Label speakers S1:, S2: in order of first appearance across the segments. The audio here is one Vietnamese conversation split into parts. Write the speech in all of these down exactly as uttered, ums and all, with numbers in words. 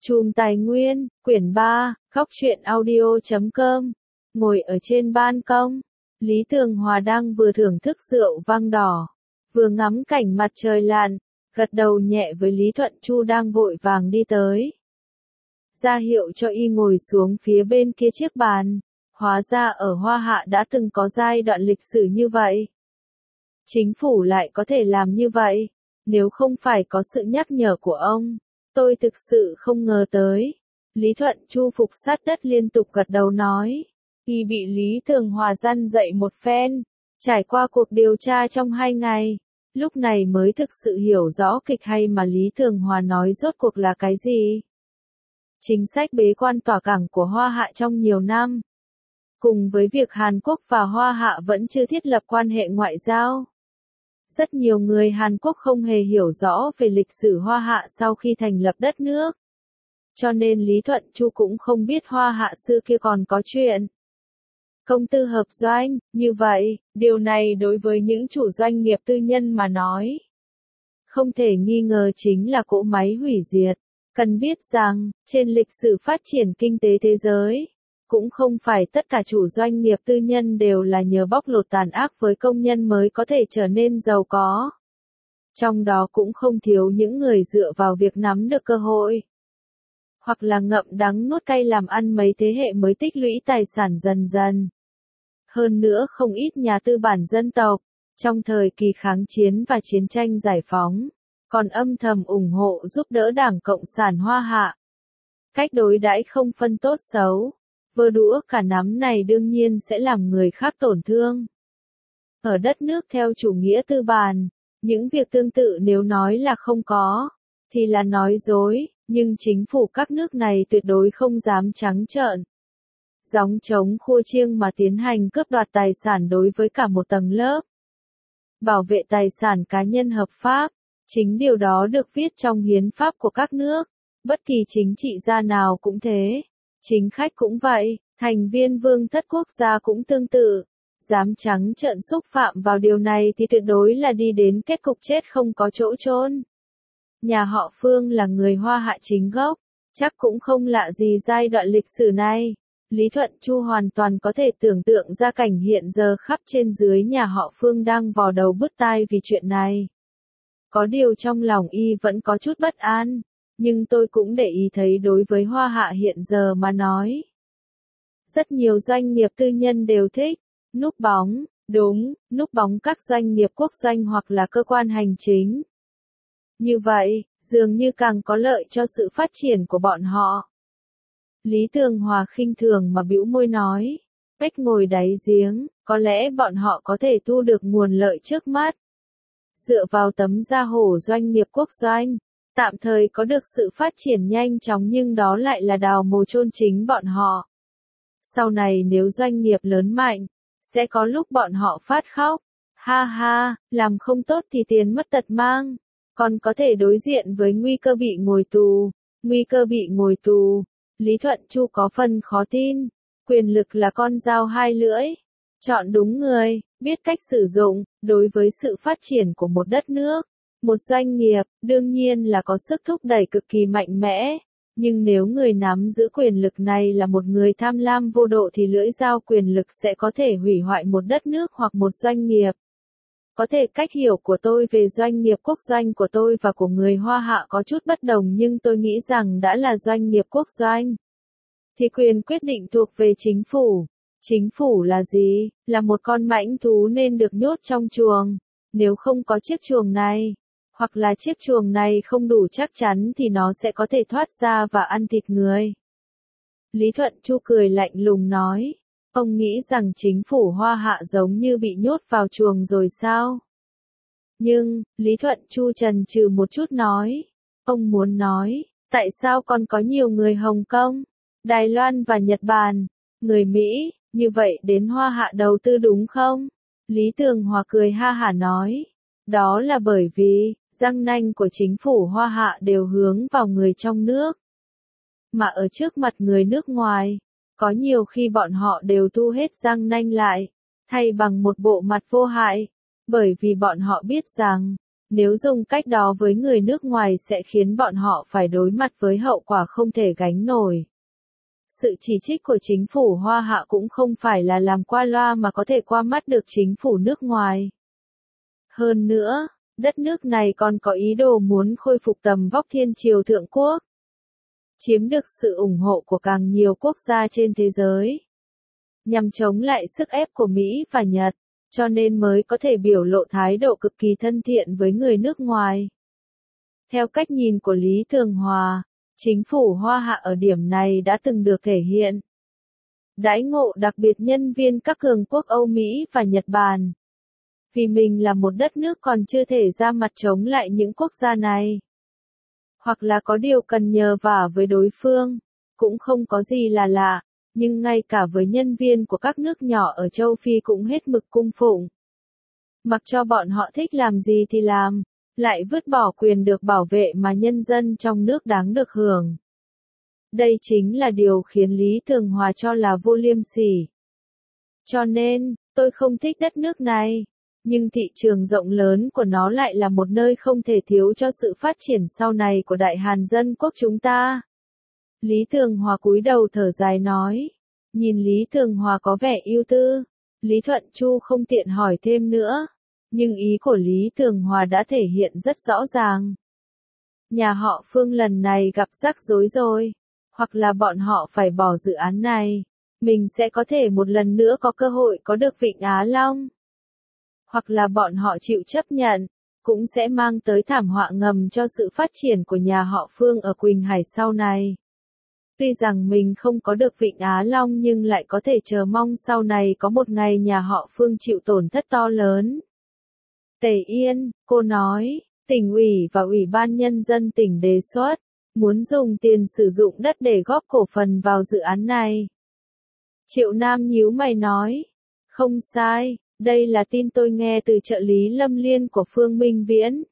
S1: Chùm Tài Nguyên, quyển ba, góc truyện audio chấm com. Ngồi ở trên ban công, Lý Tường Hòa đang vừa thưởng thức rượu vang đỏ, vừa ngắm cảnh mặt trời lặn, gật đầu nhẹ với Lý Thuận Chu đang vội vàng đi tới. Ra hiệu cho y ngồi xuống phía bên kia chiếc bàn, hóa ra ở Hoa Hạ đã từng có giai đoạn lịch sử như vậy. Chính phủ lại có thể làm như vậy, nếu không phải có sự nhắc nhở của ông. Tôi thực sự không ngờ tới. Lý Thuận Chu phục sát đất liên tục gật đầu nói. Y bị Lý Tường Hòa răn dậy một phen. Trải qua cuộc điều tra trong hai ngày. Lúc này mới thực sự hiểu rõ kịch hay mà Lý Tường Hòa nói rốt cuộc là cái gì. Chính sách bế quan tỏa cảng của Hoa Hạ trong nhiều năm. Cùng với việc Hàn Quốc và Hoa Hạ vẫn chưa thiết lập quan hệ ngoại giao. Rất nhiều người Hàn Quốc không hề hiểu rõ về lịch sử Hoa Hạ sau khi thành lập đất nước. Cho nên Lý Thuận Chu cũng không biết Hoa Hạ xưa kia còn có chuyện công tư hợp doanh, như vậy, điều này đối với những chủ doanh nghiệp tư nhân mà nói. Không thể nghi ngờ chính là cỗ máy hủy diệt. Cần biết rằng, trên lịch sử phát triển kinh tế thế giới, cũng không phải tất cả chủ doanh nghiệp tư nhân đều là nhờ bóc lột tàn ác với công nhân mới có thể trở nên giàu có. Trong đó cũng không thiếu những người dựa vào việc nắm được cơ hội. Hoặc là ngậm đắng nuốt cay làm ăn mấy thế hệ mới tích lũy tài sản dần dần. Hơn nữa không ít nhà tư bản dân tộc, trong thời kỳ kháng chiến và chiến tranh giải phóng, còn âm thầm ủng hộ giúp đỡ Đảng Cộng sản Hoa Hạ. Cách đối đãi không phân tốt xấu. Vơ đũa cả nắm này đương nhiên sẽ làm người khác tổn thương. Ở đất nước theo chủ nghĩa tư bản, những việc tương tự nếu nói là không có, thì là nói dối, nhưng chính phủ các nước này tuyệt đối không dám trắng trợn. Gióng trống khua chiêng mà tiến hành cướp đoạt tài sản đối với cả một tầng lớp. Bảo vệ tài sản cá nhân hợp pháp, chính điều đó được viết trong hiến pháp của các nước, bất kỳ chính trị gia nào cũng thế. Chính khách cũng vậy, thành viên vương thất quốc gia cũng tương tự. Dám trắng trợn xúc phạm vào điều này thì tuyệt đối là đi đến kết cục chết không có chỗ chôn. Nhà họ Phương là người Hoa Hạ chính gốc, chắc cũng không lạ gì giai đoạn lịch sử này. Lý Thuận Chu hoàn toàn có thể tưởng tượng ra cảnh hiện giờ khắp trên dưới nhà họ Phương đang vò đầu bứt tai vì chuyện này. Có điều trong lòng y vẫn có chút bất an. Nhưng tôi cũng để ý thấy đối với Hoa Hạ hiện giờ mà nói. Rất nhiều doanh nghiệp tư nhân đều thích núp bóng, đúng, núp bóng các doanh nghiệp quốc doanh hoặc là cơ quan hành chính. Như vậy, dường như càng có lợi cho sự phát triển của bọn họ. Lý Tường Hòa khinh thường mà bĩu môi nói, cách ngồi đáy giếng, có lẽ bọn họ có thể thu được nguồn lợi trước mắt. Dựa vào tấm da hổ doanh nghiệp quốc doanh. Tạm thời có được sự phát triển nhanh chóng nhưng đó lại là đào mồ chôn chính bọn họ. Sau này nếu doanh nghiệp lớn mạnh, sẽ có lúc bọn họ phát khóc. Ha ha, làm không tốt thì tiền mất tật mang. Còn có thể đối diện với nguy cơ bị ngồi tù. Nguy cơ bị ngồi tù. Lý Thuận Chu có phần khó tin. Quyền lực là con dao hai lưỡi. Chọn đúng người, biết cách sử dụng, đối với sự phát triển của một đất nước. Một doanh nghiệp, đương nhiên là có sức thúc đẩy cực kỳ mạnh mẽ, nhưng nếu người nắm giữ quyền lực này là một người tham lam vô độ thì lưỡi dao quyền lực sẽ có thể hủy hoại một đất nước hoặc một doanh nghiệp. Có thể cách hiểu của tôi về doanh nghiệp quốc doanh của tôi và của người Hoa Hạ có chút bất đồng nhưng tôi nghĩ rằng đã là doanh nghiệp quốc doanh, thì quyền quyết định thuộc về chính phủ. Chính phủ là gì? Là một con mãnh thú nên được nhốt trong chuồng. Nếu không có chiếc chuồng này, hoặc là chiếc chuồng này không đủ chắc chắn thì nó sẽ có thể thoát ra và ăn thịt người. Lý Thuận Chu cười lạnh lùng nói, ông nghĩ rằng chính phủ Hoa Hạ giống như bị nhốt vào chuồng rồi sao? Nhưng, Lý Thuận Chu chần chừ một chút nói, ông muốn nói, tại sao còn có nhiều người Hồng Kông, Đài Loan và Nhật Bản, người Mỹ, như vậy đến Hoa Hạ đầu tư đúng không? Lý Tường Hòa cười ha hả nói, đó là bởi vì răng nanh của chính phủ Hoa Hạ đều hướng vào người trong nước. Mà ở trước mặt người nước ngoài, có nhiều khi bọn họ đều thu hết răng nanh lại, thay bằng một bộ mặt vô hại, bởi vì bọn họ biết rằng, Nếu dùng cách đó với người nước ngoài sẽ khiến bọn họ phải đối mặt với hậu quả không thể gánh nổi. Sự chỉ trích của chính phủ Hoa Hạ cũng không phải là làm qua loa mà có thể qua mắt được chính phủ nước ngoài. Hơn nữa, đất nước này còn có ý đồ muốn khôi phục tầm vóc thiên triều thượng quốc, chiếm được sự ủng hộ của càng nhiều quốc gia trên thế giới, nhằm chống lại sức ép của Mỹ và Nhật, cho nên mới có thể biểu lộ thái độ cực kỳ thân thiện với người nước ngoài. Theo cách nhìn của Lý Tường Hòa, chính phủ Hoa Hạ ở điểm này đã từng được thể hiện đãi ngộ đặc biệt nhân viên các cường quốc Âu Mỹ và Nhật Bản. Vì mình là một đất nước còn chưa thể ra mặt chống lại những quốc gia này, hoặc là có điều cần nhờ vả với đối phương, cũng không có gì là lạ, nhưng ngay cả với nhân viên của các nước nhỏ ở châu Phi cũng hết mực cung phụng. Mặc cho bọn họ thích làm gì thì làm, lại vứt bỏ quyền được bảo vệ mà nhân dân trong nước đáng được hưởng. Đây chính là điều khiến Lý Tường Hòa cho là vô liêm sỉ. Cho nên, tôi không thích đất nước này, nhưng thị trường rộng lớn của nó lại là một nơi không thể thiếu cho sự phát triển sau này của Đại Hàn Dân Quốc chúng ta. Lý Tường Hòa cúi đầu thở dài nói. Nhìn Lý Tường Hòa có vẻ ưu tư, Lý Thuận Chu không tiện hỏi thêm nữa, nhưng ý của Lý Tường Hòa đã thể hiện rất rõ ràng. Nhà họ Phương lần này gặp rắc rối rồi, hoặc là bọn họ phải bỏ dự án này, mình sẽ có thể một lần nữa có cơ hội có được Vịnh Á Long. Hoặc là bọn họ chịu chấp nhận, cũng sẽ mang tới thảm họa ngầm cho sự phát triển của nhà họ Phương ở Quỳnh Hải sau này. Tuy rằng mình không có được Vịnh Á Long nhưng lại có thể chờ mong sau này có một ngày nhà họ Phương chịu tổn thất to lớn. Tề Yên, cô nói, tỉnh ủy và ủy ban nhân dân tỉnh đề xuất, muốn dùng tiền sử dụng đất để góp cổ phần vào dự án này. Triệu Nam nhíu mày nói, không sai, đây là tin tôi nghe từ trợ lý Lâm Liên của Phương Minh Viễn.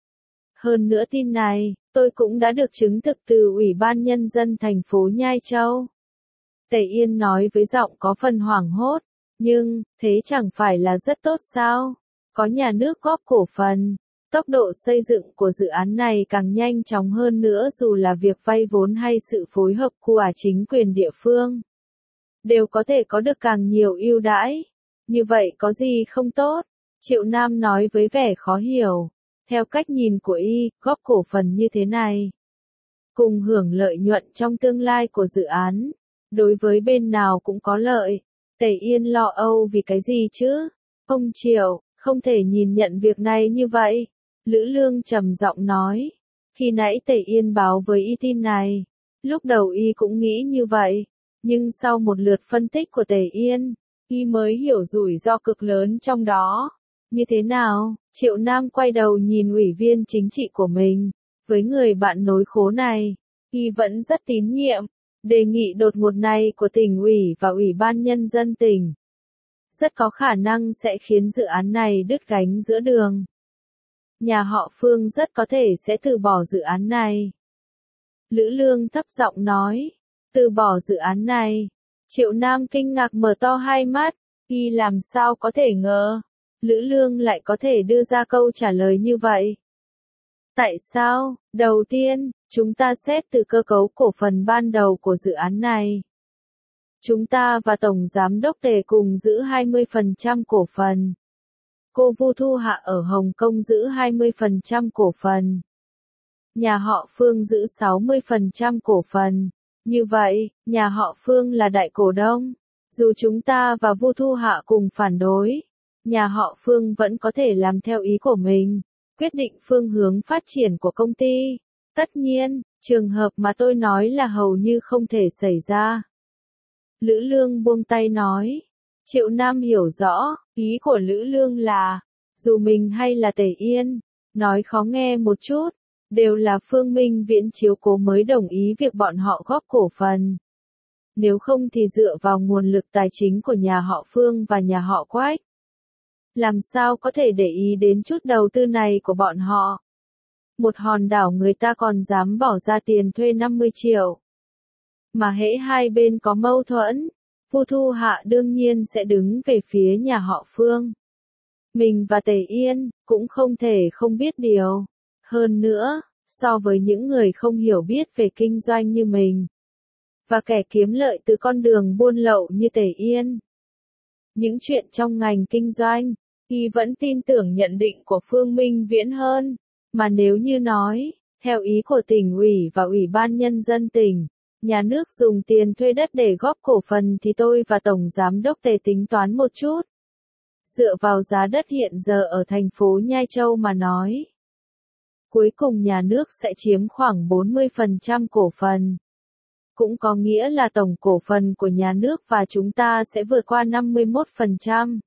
S1: Hơn nữa tin này, tôi cũng đã được chứng thực từ Ủy ban Nhân dân thành phố Nhai Châu. Tề Yên nói với giọng có phần hoảng hốt, nhưng, thế chẳng phải là rất tốt sao? Có nhà nước góp cổ phần, tốc độ xây dựng của dự án này càng nhanh chóng hơn nữa dù là việc vay vốn hay sự phối hợp của chính quyền địa phương. Đều có thể có được càng nhiều ưu đãi. Như vậy có gì không tốt? Triệu Nam nói với vẻ khó hiểu. Theo cách nhìn của y, góp cổ phần như thế này, cùng hưởng lợi nhuận trong tương lai của dự án, đối với bên nào cũng có lợi. Tề Yên lo âu vì cái gì chứ? Ông Triệu, không thể nhìn nhận việc này như vậy. Lữ Lương trầm giọng nói. Khi nãy Tề Yên báo với y tin này, lúc đầu y cũng nghĩ như vậy, nhưng sau một lượt phân tích của Tề Yên, y mới hiểu rủi ro cực lớn trong đó. Như thế nào? Triệu Nam quay đầu nhìn ủy viên chính trị của mình. Với người bạn nối khố này, y vẫn rất tín nhiệm. Đề nghị đột ngột này của tỉnh ủy và ủy ban nhân dân tỉnh rất có khả năng sẽ khiến dự án này đứt gánh giữa đường. Nhà họ Phương rất có thể sẽ từ bỏ dự án này. Lữ Lương thấp giọng nói. Từ bỏ dự án này. Triệu Nam kinh ngạc mở to hai mắt. Y làm sao có thể ngờ Lữ Lương lại có thể đưa ra câu trả lời như vậy. Tại sao? Đầu tiên, chúng ta xét từ cơ cấu cổ phần ban đầu của dự án này. Chúng ta và Tổng Giám đốc Tề cùng giữ hai mươi phần trăm cổ phần. Cô Vu Thu Hạ ở Hồng Kông giữ hai mươi phần trăm cổ phần. Nhà họ Phương giữ sáu mươi phần trăm cổ phần. Như vậy, nhà họ Phương là đại cổ đông. Dù chúng ta và Vu Thu Hạ cùng phản đối, nhà họ Phương vẫn có thể làm theo ý của mình, quyết định phương hướng phát triển của công ty. Tất nhiên, trường hợp mà tôi nói là hầu như không thể xảy ra. Lữ Lương buông tay nói. Triệu Nam hiểu rõ, ý của Lữ Lương là, dù mình hay là Tề Yên, nói khó nghe một chút, đều là Phương Minh Viễn chiếu cố mới đồng ý việc bọn họ góp cổ phần. Nếu không thì dựa vào nguồn lực tài chính của nhà họ Phương và nhà họ Quách, làm sao có thể để ý đến chút đầu tư này của bọn họ. Một hòn đảo người ta còn dám bỏ ra tiền thuê năm mươi triệu. Mà hễ hai bên có mâu thuẫn, Vu Thu Hạ đương nhiên sẽ đứng về phía nhà họ Phương. Mình và Tề Yên cũng không thể không biết điều. Hơn nữa, so với những người không hiểu biết về kinh doanh như mình, và kẻ kiếm lợi từ con đường buôn lậu như Tề Yên, những chuyện trong ngành kinh doanh, y vẫn tin tưởng nhận định của Phương Minh Viễn hơn. Mà nếu như nói, theo ý của tỉnh ủy và ủy ban nhân dân tỉnh, nhà nước dùng tiền thuê đất để góp cổ phần thì tôi và Tổng Giám đốc Tề tính toán một chút. Dựa vào giá đất hiện giờ ở thành phố Nhai Châu mà nói, cuối cùng nhà nước sẽ chiếm khoảng bốn mươi phần trăm cổ phần. Cũng có nghĩa là tổng cổ phần của nhà nước và chúng ta sẽ vượt qua năm mươi mốt phần trăm.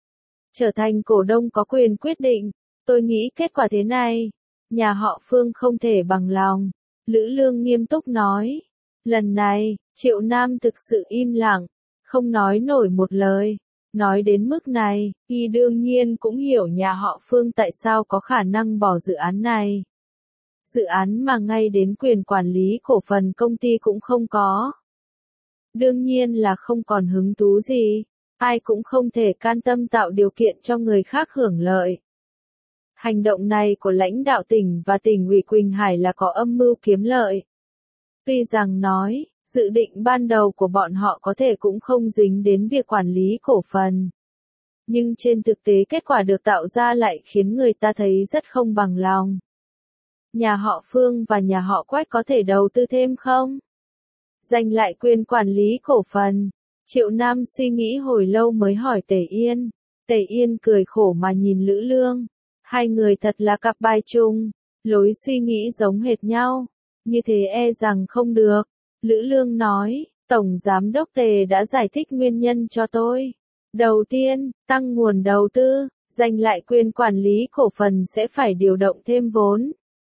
S1: Trở thành cổ đông có quyền quyết định, tôi nghĩ kết quả thế này, nhà họ Phương không thể bằng lòng. Lữ Lương nghiêm túc nói. Lần này, Triệu Nam thực sự im lặng, không nói nổi một lời. Nói đến mức này, y đương nhiên cũng hiểu nhà họ Phương tại sao có khả năng bỏ dự án này. Dự án mà ngay đến quyền quản lý cổ phần công ty cũng không có. Đương nhiên là không còn hứng thú gì, ai cũng không thể can tâm tạo điều kiện cho người khác hưởng lợi. Hành động này của lãnh đạo tỉnh và tỉnh ủy Quỳnh Hải là có âm mưu kiếm lợi. Tuy rằng nói, dự định ban đầu của bọn họ có thể cũng không dính đến việc quản lý cổ phần. Nhưng trên thực tế kết quả được tạo ra lại khiến người ta thấy rất không bằng lòng. Nhà họ Phương và nhà họ Quách có thể đầu tư thêm không? Giành lại quyền quản lý cổ phần. Triệu Nam suy nghĩ hồi lâu mới hỏi Tề Yên. Tề Yên cười khổ mà nhìn Lữ Lương. Hai người thật là cặp bài chung, lối suy nghĩ giống hệt nhau. Như thế e rằng không được. Lữ Lương nói, Tổng Giám đốc Tề đã giải thích nguyên nhân cho tôi. Đầu tiên, tăng nguồn đầu tư, giành lại quyền quản lý cổ phần sẽ phải điều động thêm vốn.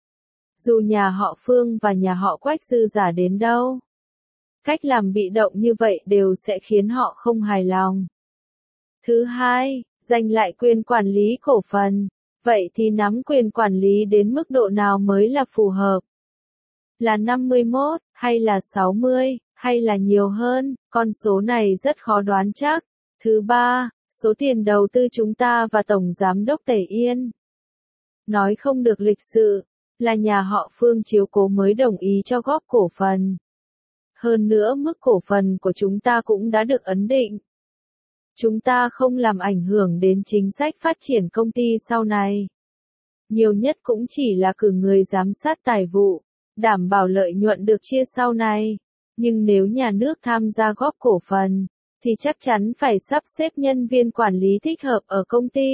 S1: Dù nhà họ Phương và nhà họ Quách dư giả đến đâu, cách làm bị động như vậy đều sẽ khiến họ không hài lòng. Thứ hai, giành lại quyền quản lý cổ phần. Vậy thì nắm quyền quản lý đến mức độ nào mới là phù hợp? Là năm mươi mốt, hay là sáu mươi, hay là nhiều hơn, con số này rất khó đoán chắc. Thứ ba, số tiền đầu tư chúng ta và Tổng Giám đốc Tề Yên. Nói không được lịch sự, là nhà họ Phương chiếu cố mới đồng ý cho góp cổ phần. Hơn nữa mức cổ phần của chúng ta cũng đã được ấn định. Chúng ta không làm ảnh hưởng đến chính sách phát triển công ty sau này. Nhiều nhất cũng chỉ là cử người giám sát tài vụ, đảm bảo lợi nhuận được chia sau này. Nhưng nếu nhà nước tham gia góp cổ phần, thì chắc chắn phải sắp xếp nhân viên quản lý thích hợp ở công ty.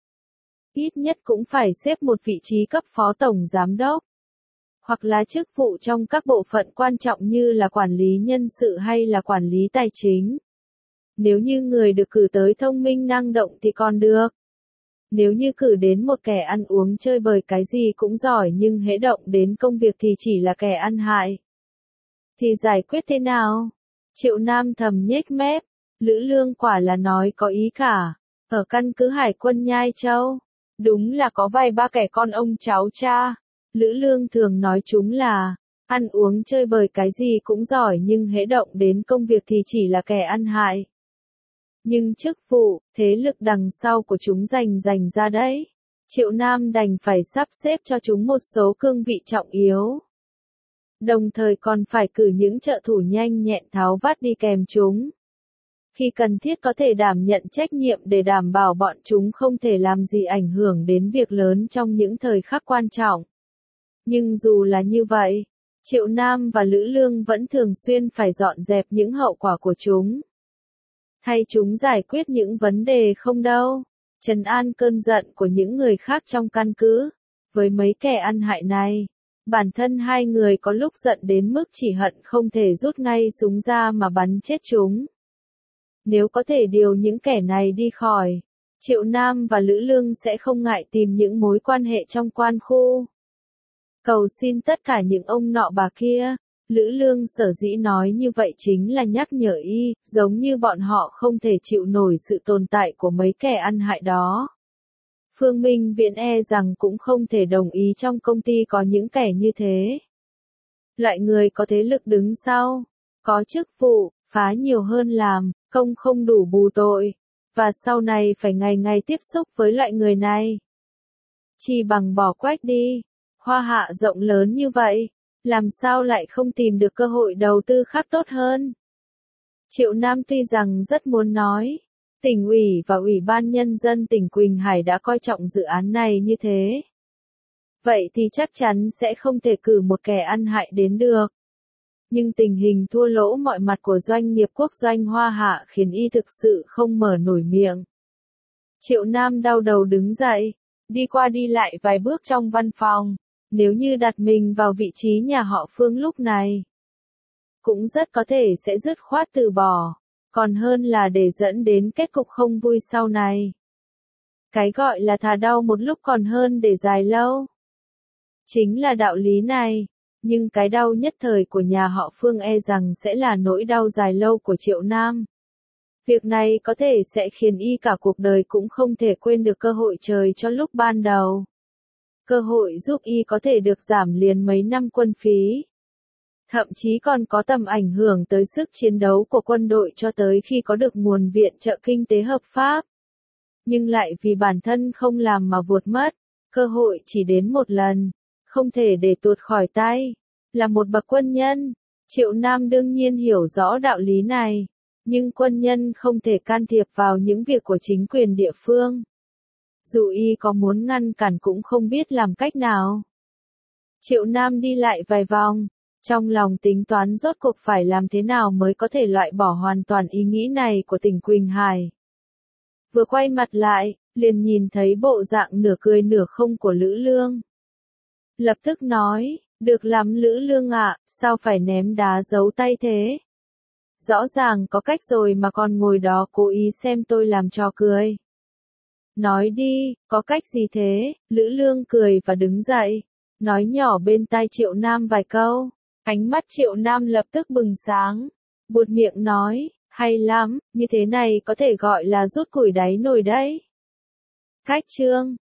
S1: Ít nhất cũng phải xếp một vị trí cấp phó tổng giám đốc, hoặc là chức vụ trong các bộ phận quan trọng như là quản lý nhân sự hay là quản lý tài chính. Nếu như người được cử tới thông minh năng động thì còn được. Nếu như cử đến một kẻ ăn uống chơi bời cái gì cũng giỏi nhưng hễ động đến công việc thì chỉ là kẻ ăn hại, thì giải quyết thế nào? Triệu Nam thầm nhếch mép, Lữ Lương quả là nói có ý cả. Ở căn cứ Hải quân Nhai Châu, đúng là có vài ba kẻ con ông cháu cha. Lữ Lương thường nói chúng là, ăn uống chơi bời cái gì cũng giỏi nhưng hễ động đến công việc thì chỉ là kẻ ăn hại. Nhưng chức vụ, thế lực đằng sau của chúng giành giành ra đấy. Triệu Nam đành phải sắp xếp cho chúng một số cương vị trọng yếu. Đồng thời còn phải cử những trợ thủ nhanh nhẹn tháo vát đi kèm chúng. Khi cần thiết có thể đảm nhận trách nhiệm để đảm bảo bọn chúng không thể làm gì ảnh hưởng đến việc lớn trong những thời khắc quan trọng. Nhưng dù là như vậy, Triệu Nam và Lữ Lương vẫn thường xuyên phải dọn dẹp những hậu quả của chúng. Thay chúng giải quyết những vấn đề không đâu. Trấn an cơn giận của những người khác trong căn cứ. Với mấy kẻ ăn hại này, bản thân hai người có lúc giận đến mức chỉ hận không thể rút ngay súng ra mà bắn chết chúng. Nếu có thể điều những kẻ này đi khỏi, Triệu Nam và Lữ Lương sẽ không ngại tìm những mối quan hệ trong quan khu. Cầu xin tất cả những ông nọ bà kia. Lữ Lương sở dĩ nói như vậy chính là nhắc nhở y, giống như bọn họ không thể chịu nổi sự tồn tại của mấy kẻ ăn hại đó. Phương Minh Viễn e rằng cũng không thể đồng ý trong công ty có những kẻ như thế. Loại người có thế lực đứng sau, có chức vụ, phá nhiều hơn làm, công không đủ bù tội. và sau này phải ngày ngày tiếp xúc với loại người này. Chỉ bằng bỏ Quách đi, Hoa Hạ rộng lớn như vậy, làm sao lại không tìm được cơ hội đầu tư khác tốt hơn. Triệu Nam tuy rằng rất muốn nói, tỉnh ủy và ủy ban nhân dân tỉnh Quỳnh Hải đã coi trọng dự án này như thế. Vậy thì chắc chắn sẽ không thể cử một kẻ ăn hại đến được. Nhưng tình hình thua lỗ mọi mặt của doanh nghiệp quốc doanh Hoa Hạ khiến y thực sự không mở nổi miệng. Triệu Nam đau đầu đứng dậy, đi qua đi lại vài bước trong văn phòng, nếu như đặt mình vào vị trí nhà họ Phương lúc này, cũng rất có thể sẽ dứt khoát từ bỏ, còn hơn là để dẫn đến kết cục không vui sau này. Cái gọi là thà đau một lúc còn hơn để dài lâu. Chính là đạo lý này, nhưng cái đau nhất thời của nhà họ Phương e rằng sẽ là nỗi đau dài lâu của Triệu Nam. Việc này có thể sẽ khiến y cả cuộc đời cũng không thể quên được cơ hội trời cho lúc ban đầu. Cơ hội giúp y có thể được giảm liền mấy năm quân phí. Thậm chí còn có tầm ảnh hưởng tới sức chiến đấu của quân đội cho tới khi có được nguồn viện trợ kinh tế hợp pháp. Nhưng lại vì bản thân không làm mà vụt mất, cơ hội chỉ đến một lần, không thể để tuột khỏi tay. Là một bậc quân nhân, Triệu Nam đương nhiên hiểu rõ đạo lý này, nhưng quân nhân không thể can thiệp vào những việc của chính quyền địa phương. Dù y có muốn ngăn cản cũng không biết làm cách nào. Triệu Nam đi lại vài vòng, trong lòng tính toán rốt cuộc phải làm thế nào mới có thể loại bỏ hoàn toàn ý nghĩ này của tỉnh Quỳnh Hải. Vừa quay mặt lại, liền nhìn thấy bộ dạng nửa cười nửa không của Lữ Lương. Lập tức nói, được lắm Lữ Lương ạ, sao phải ném đá giấu tay thế? Rõ ràng có cách rồi mà còn ngồi đó cố ý xem tôi làm trò cười. Nói đi, có cách gì thế? Lữ Lương cười và đứng dậy, nói nhỏ bên tai Triệu Nam vài câu. Ánh mắt Triệu Nam lập tức bừng sáng, buột miệng nói, hay lắm, như thế này có thể gọi là rút củi đáy nồi đấy. Cách chương